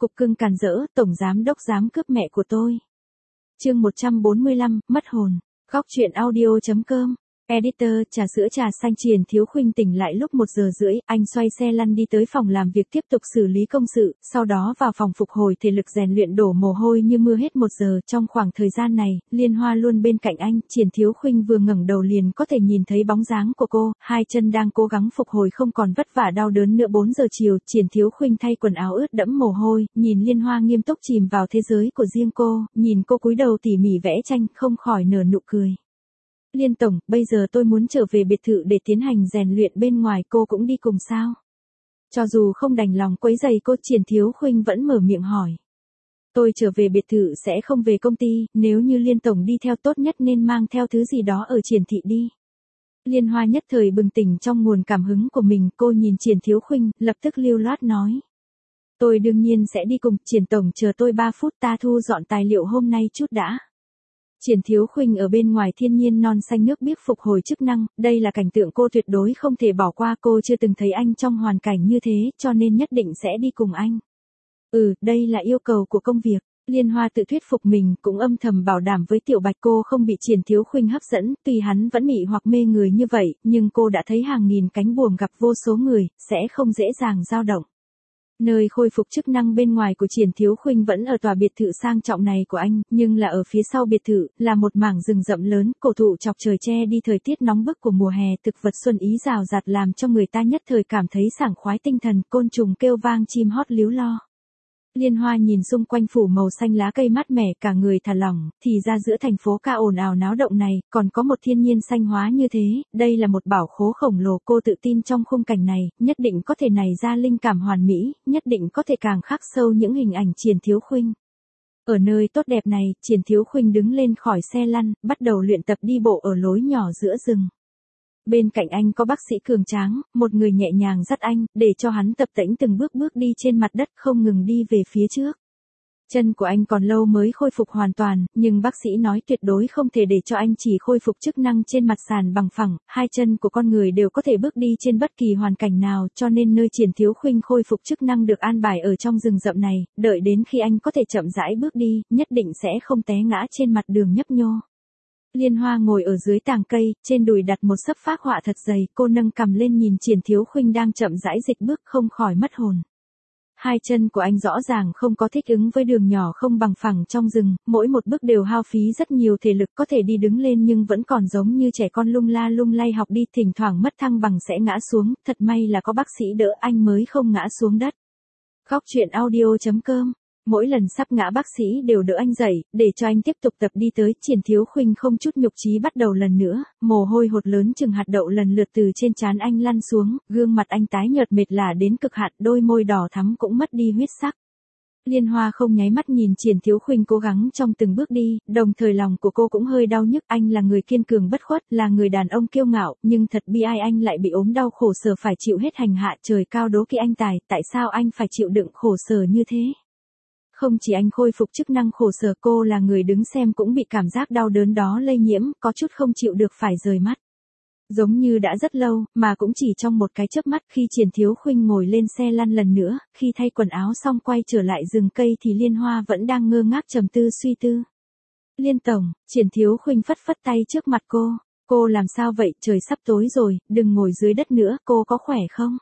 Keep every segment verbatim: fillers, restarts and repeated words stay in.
cục cưng càn rỡ, tổng giám đốc dám cướp mẹ của tôi. Chương một trăm bốn mươi lăm, mất hồn. Góc truyện audio chấm com. Editor, trà sữa trà xanh. Triển Thiếu Khuynh tỉnh lại lúc một giờ rưỡi, anh xoay xe lăn đi tới phòng làm việc tiếp tục xử lý công sự, sau đó vào phòng phục hồi thể lực rèn luyện đổ mồ hôi như mưa hết một giờ. Trong khoảng thời gian này, Liên Hoa luôn bên cạnh anh. Triển Thiếu Khuynh vừa ngẩng đầu liền có thể nhìn thấy bóng dáng của cô, hai chân đang cố gắng phục hồi không còn vất vả đau đớn nữa. Bốn giờ chiều, Triển Thiếu Khuynh thay quần áo ướt đẫm mồ hôi, nhìn Liên Hoa nghiêm túc chìm vào thế giới của riêng cô, nhìn cô cúi đầu tỉ mỉ vẽ tranh, không khỏi nở nụ cười. Liên tổng, bây giờ tôi muốn trở về biệt thự để tiến hành rèn luyện bên ngoài, cô cũng đi cùng sao? Cho dù không đành lòng quấy rầy cô, Triển Thiếu Khuynh vẫn mở miệng hỏi. Tôi trở về biệt thự sẽ không về công ty, nếu như Liên tổng đi theo tốt nhất nên mang theo thứ gì đó ở Triển thị đi. Liên Hoa nhất thời bừng tỉnh trong nguồn cảm hứng của mình, cô nhìn Triển Thiếu Khuynh, lập tức lưu loát nói. Tôi đương nhiên sẽ đi cùng, Triển tổng chờ tôi ba phút, ta thu dọn tài liệu hôm nay chút đã. Triển Thiếu Khuynh ở bên ngoài thiên nhiên non xanh nước biếc phục hồi chức năng, đây là cảnh tượng cô tuyệt đối không thể bỏ qua, cô chưa từng thấy anh trong hoàn cảnh như thế, cho nên nhất định sẽ đi cùng anh. Ừ, đây là yêu cầu của công việc. Liên Hoa tự thuyết phục mình, cũng âm thầm bảo đảm với Tiểu Bạch cô không bị Triển Thiếu Khuynh hấp dẫn, tuy hắn vẫn mị hoặc mê người như vậy, nhưng cô đã thấy hàng nghìn cánh buồm gặp vô số người, sẽ không dễ dàng dao động. Nơi khôi phục chức năng bên ngoài của Triển Thiếu Khuynh vẫn ở tòa biệt thự sang trọng này của anh, nhưng là ở phía sau biệt thự, là một mảng rừng rậm lớn, cổ thụ chọc trời che đi thời tiết nóng bức của mùa hè, thực vật xuân ý rào rạt làm cho người ta nhất thời cảm thấy sảng khoái tinh thần, côn trùng kêu vang, chim hót líu lo. Liên Hoa nhìn xung quanh phủ màu xanh lá cây mát mẻ, cả người thả lỏng, thì ra giữa thành phố ca ồn ào náo động này, còn có một thiên nhiên xanh hóa như thế, đây là một bảo khố khổng lồ, cô tự tin trong khung cảnh này, nhất định có thể nảy ra linh cảm hoàn mỹ, nhất định có thể càng khắc sâu những hình ảnh Triển Thiếu Khuynh. Ở nơi tốt đẹp này, Triển Thiếu Khuynh đứng lên khỏi xe lăn, bắt đầu luyện tập đi bộ ở lối nhỏ giữa rừng. Bên cạnh anh có bác sĩ cường tráng, một người nhẹ nhàng dắt anh, để cho hắn tập tễnh từng bước bước đi trên mặt đất không ngừng đi về phía trước. Chân của anh còn lâu mới khôi phục hoàn toàn, nhưng bác sĩ nói tuyệt đối không thể để cho anh chỉ khôi phục chức năng trên mặt sàn bằng phẳng, hai chân của con người đều có thể bước đi trên bất kỳ hoàn cảnh nào, cho nên nơi Triển Thiếu Khuynh khôi phục chức năng được an bài ở trong rừng rậm này, đợi đến khi anh có thể chậm rãi bước đi, nhất định sẽ không té ngã trên mặt đường nhấp nhô. Liên Hoa ngồi ở dưới tàng cây, trên đùi đặt một xấp phác họa thật dày, cô nâng cằm lên nhìn Triển Thiếu Khuynh đang chậm rãi dịch bước, không khỏi mất hồn. Hai chân của anh rõ ràng không có thích ứng với đường nhỏ không bằng phẳng trong rừng, mỗi một bước đều hao phí rất nhiều thể lực, có thể đi đứng lên nhưng vẫn còn giống như trẻ con lung la lung lay học đi, thỉnh thoảng mất thăng bằng sẽ ngã xuống, thật may là có bác sĩ đỡ anh mới không ngã xuống đất. Góc truyện audio chấm com. Mỗi lần sắp ngã bác sĩ đều đỡ anh dậy, để cho anh tiếp tục tập đi tới. Triển Thiếu Khuynh không chút nhục chí bắt đầu lần nữa, mồ hôi hột lớn chừng hạt đậu lần lượt từ trên trán anh lăn xuống, gương mặt anh tái nhợt mệt lả đến cực hạn, đôi môi đỏ thắm cũng mất đi huyết sắc. Liên Hoa không nháy mắt nhìn Triển Thiếu Khuynh cố gắng trong từng bước đi, đồng thời lòng của cô cũng hơi đau nhức, anh là người kiên cường bất khuất, là người đàn ông kiêu ngạo, nhưng thật bi ai anh lại bị ốm đau khổ sở phải chịu hết hành hạ, trời cao đố kỵ anh tài, tại sao anh phải chịu đựng khổ sở như thế? Không chỉ anh khôi phục chức năng khổ sở, cô là người đứng xem cũng bị cảm giác đau đớn đó lây nhiễm, có chút không chịu được phải rời mắt. Giống như đã rất lâu, mà cũng chỉ trong một cái chớp mắt. Khi Triển Thiếu Khuynh ngồi lên xe lăn lần nữa, khi thay quần áo xong quay trở lại rừng cây thì Liên Hoa vẫn đang ngơ ngác trầm tư suy tư. Liên tổng, Triển Thiếu Khuynh phất phất tay trước mặt cô, cô làm sao vậy, trời sắp tối rồi, đừng ngồi dưới đất nữa, cô có khỏe không?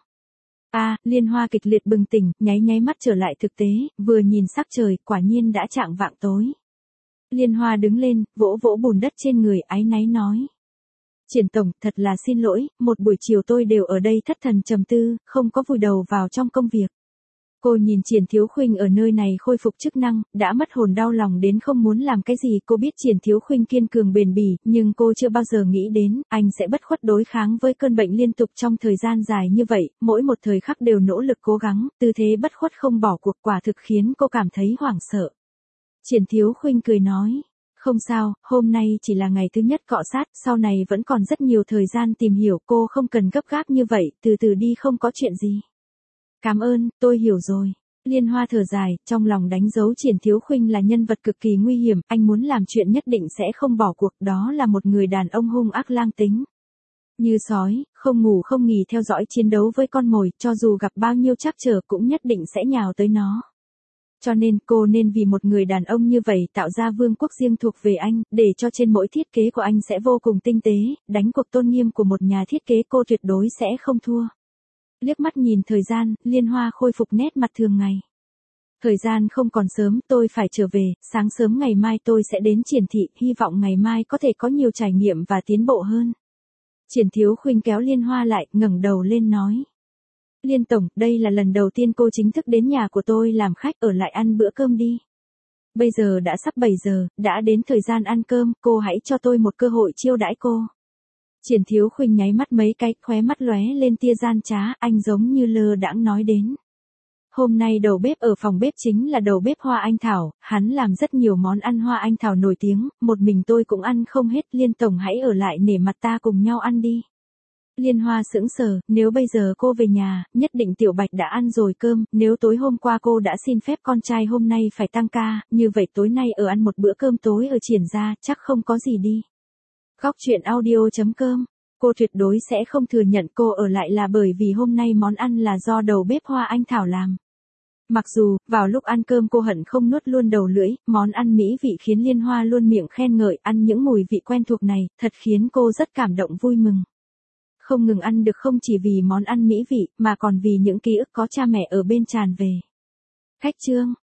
À, Liên Hoa kịch liệt bừng tỉnh, nháy nháy mắt trở lại thực tế, vừa nhìn sắc trời, quả nhiên đã chạng vạng tối. Liên Hoa đứng lên, vỗ vỗ bùn đất trên người, áy náy nói. Triển tổng, thật là xin lỗi, một buổi chiều tôi đều ở đây thất thần trầm tư, không có vùi đầu vào trong công việc. Cô nhìn Triển Thiếu Khuynh ở nơi này khôi phục chức năng, đã mất hồn đau lòng đến không muốn làm cái gì. Cô biết Triển Thiếu Khuynh kiên cường bền bỉ, nhưng cô chưa bao giờ nghĩ đến, anh sẽ bất khuất đối kháng với cơn bệnh liên tục trong thời gian dài như vậy, mỗi một thời khắc đều nỗ lực cố gắng, tư thế bất khuất không bỏ cuộc, quả thực khiến cô cảm thấy hoảng sợ. Triển Thiếu Khuynh cười nói. Không sao, hôm nay chỉ là ngày thứ nhất cọ sát, sau này vẫn còn rất nhiều thời gian tìm hiểu, cô không cần gấp gáp như vậy, từ từ đi, không có chuyện gì. Cảm ơn, tôi hiểu rồi. Liên Hoa thở dài, trong lòng đánh dấu Triển Thiếu Khuynh là nhân vật cực kỳ nguy hiểm, anh muốn làm chuyện nhất định sẽ không bỏ cuộc, đó là một người đàn ông hung ác lang tính. Như sói, không ngủ không nghỉ theo dõi chiến đấu với con mồi, cho dù gặp bao nhiêu trắc trở cũng nhất định sẽ nhào tới nó. Cho nên cô nên vì một người đàn ông như vậy tạo ra vương quốc riêng thuộc về anh, để cho trên mỗi thiết kế của anh sẽ vô cùng tinh tế, đánh cuộc tôn nghiêm của một nhà thiết kế cô tuyệt đối sẽ không thua. Liếc mắt nhìn thời gian, Liên Hoa khôi phục nét mặt thường ngày. Thời gian không còn sớm, tôi phải trở về, sáng sớm ngày mai tôi sẽ đến Triển thị, hy vọng ngày mai có thể có nhiều trải nghiệm và tiến bộ hơn. Triển Thiếu Khuynh kéo Liên Hoa lại, ngẩng đầu lên nói. Liên tổng, đây là lần đầu tiên cô chính thức đến nhà của tôi làm khách, ở lại ăn bữa cơm đi. Bây giờ đã sắp bảy giờ, đã đến thời gian ăn cơm, cô hãy cho tôi một cơ hội chiêu đãi cô. Triển Thiếu Khuynh nháy mắt mấy cái, khóe mắt lóe lên tia gian trá, anh giống như lơ đãng nói đến. Hôm nay đầu bếp ở phòng bếp chính là đầu bếp Hoa Anh Thảo, hắn làm rất nhiều món ăn Hoa Anh Thảo nổi tiếng, một mình tôi cũng ăn không hết, Liên tổng hãy ở lại nể mặt ta cùng nhau ăn đi. Liên Hoa sững sờ, nếu bây giờ cô về nhà, nhất định Tiểu Bạch đã ăn rồi cơm, nếu tối hôm qua cô đã xin phép con trai hôm nay phải tăng ca, như vậy tối nay ở ăn một bữa cơm tối ở Triển gia, chắc không có gì đi. Góc truyện audio chấm com, cô tuyệt đối sẽ không thừa nhận cô ở lại là bởi vì hôm nay món ăn là do đầu bếp Hoa Anh Thảo làm. Mặc dù, vào lúc ăn cơm cô hận không nuốt luôn đầu lưỡi, món ăn mỹ vị khiến Liên Hoa luôn miệng khen ngợi, ăn những mùi vị quen thuộc này, thật khiến cô rất cảm động vui mừng. Không ngừng ăn được không chỉ vì món ăn mỹ vị, mà còn vì những ký ức có cha mẹ ở bên tràn về. Khách chương